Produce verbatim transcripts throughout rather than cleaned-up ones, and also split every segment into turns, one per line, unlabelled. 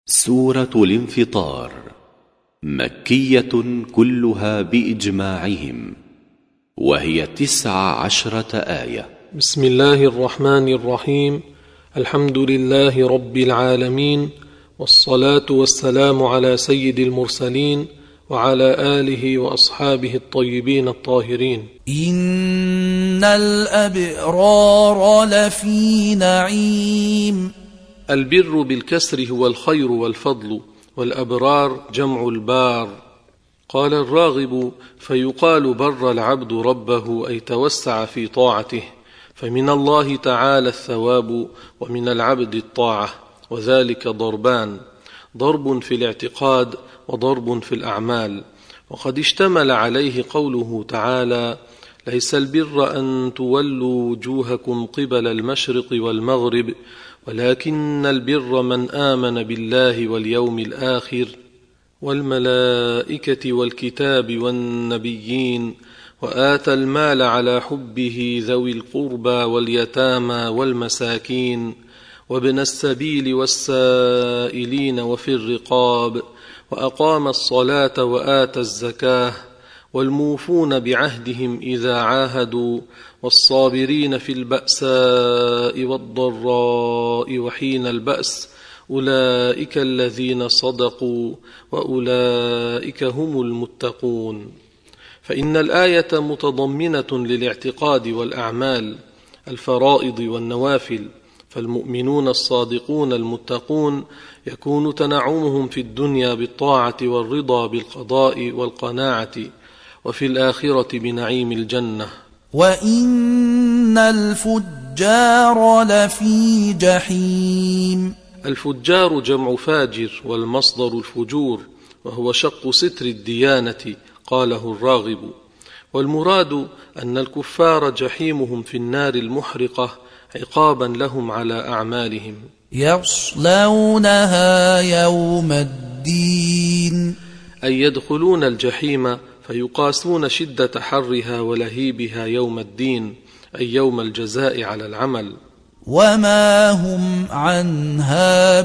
سورة الانفطار مكية كلها بإجماعهم، وهي تسع عشرة آية.
بسم الله الرحمن الرحيم. الحمد لله رب العالمين، والصلاة والسلام على سيد المرسلين وعلى آله وأصحابه الطيبين الطاهرين.
إن الأبرار لفي نعيم.
البر بالكسر هو الخير والفضل، والأبرار جمع البار. قال الراغب: فيقال بر العبد ربه، أي توسع في طاعته، فمن الله تعالى الثواب ومن العبد الطاعة، وذلك ضربان: ضرب في الاعتقاد وضرب في الأعمال. وقد اشتمل عليه قوله تعالى: ليس البر أن تولوا وجوهكم قبل المشرق والمغرب ولكن البر من آمن بالله واليوم الآخر والملائكة والكتاب والنبيين وآتى المال على حبه ذوي القربى واليتامى والمساكين وابن السبيل والسائلين وفي الرقاب وأقام الصلاة وآتى الزكاة والموفون بعهدهم إذا عاهدوا والصابرين في البأساء والضراء وحين البأس أولئك الذين صدقوا وأولئك هم المتقون. فإن الآية متضمنة للاعتقاد والأعمال، الفرائض والنوافل، فالمؤمنون الصادقون المتقون يكون تنعمهم في الدنيا بالطاعة والرضا بالقضاء والقناعة، وفي الآخرة بنعيم الجنة.
وإن الفجار لفي جحيم.
الفجار جمع فاجر، والمصدر الفجور، وهو شق ستر الديانة، قاله الراغب. والمراد أن الكفار جحيمهم في النار المحرقة عقابا لهم على أعمالهم.
يصلونها يوم الدين،
أي يدخلون الجحيم فيقاسون شدة حرها ولهيبها يوم الدين، أي يوم الجزاء على العمل.
وما هم عنها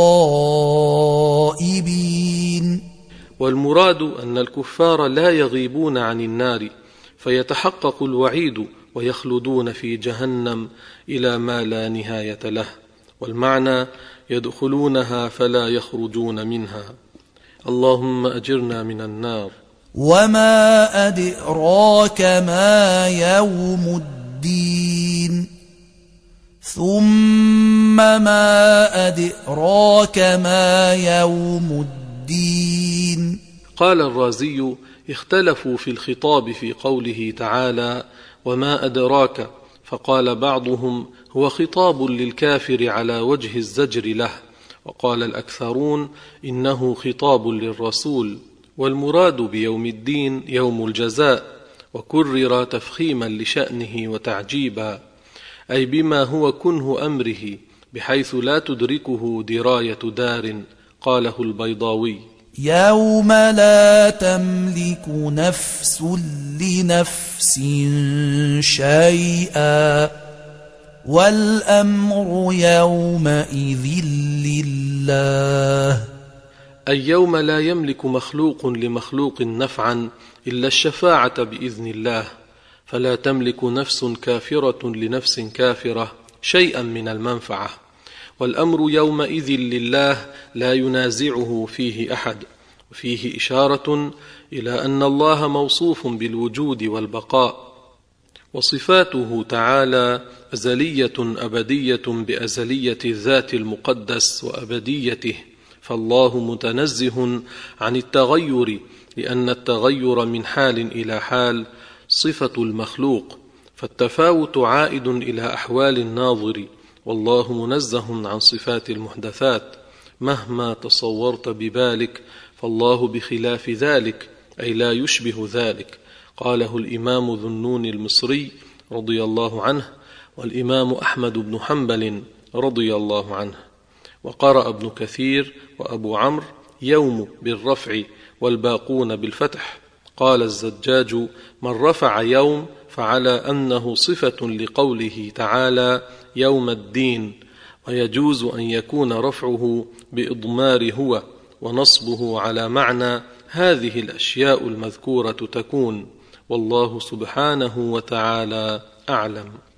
بغائبين.
والمراد أن الكفار لا يغيبون عن النار، فيتحقق الوعيد ويخلدون في جهنم إلى ما لا نهاية له. والمعنى يدخلونها فلا يخرجون منها. اللهم أجرنا من النار.
وما أدراك ما يوم الدين. ثم ما أدراك ما يوم الدين.
قال الرازي: اختلفوا في الخطاب في قوله تعالى: وما أدراك، فقال بعضهم: هو خطاب للكافر على وجه الزجر له، وقال الأكثرون: إنه خطاب للرسول، والمراد بيوم الدين يوم الجزاء، وكرر تفخيما لشأنه وتعجيبا، أي بما هو كنه أمره، بحيث لا تدركه دراية دار. قاله البيضاوي:
يوم لا تملك نفس لنفس شيئا والأمر يومئذ لله.
أي يوم لا يملك مخلوق لمخلوق نفعا إلا الشفاعة بإذن الله، فلا تملك نفس كافرة لنفس كافرة شيئا من المنفعة، والأمر يومئذ لله لا ينازعه فيه أحد. وفيه إشارة إلى أن الله موصوف بالوجود والبقاء، وصفاته تعالى أزلية أبدية بأزلية الذات المقدس وأبديته، فالله متنزه عن التغير، لأن التغير من حال إلى حال صفة المخلوق، فالتفاوت عائد إلى أحوال الناظر، والله منزه عن صفات المحدثات مهما تصورت ببالك، فالله بخلاف ذلك، أي لا يشبه ذلك. قاله الإمام ذو النون المصري رضي الله عنه، والإمام أحمد بن حنبل رضي الله عنه. وقرأ ابن كثير وأبو عمرو يوم بالرفع والباقون بالفتح. قال الزجاج: من رفع يوم فعلى أنه صفة لقوله تعالى يوم الدين، ويجوز أن يكون رفعه بإضمار هو ونصبه على معنى هذه الأشياء المذكورة تكون، والله سبحانه وتعالى أعلم.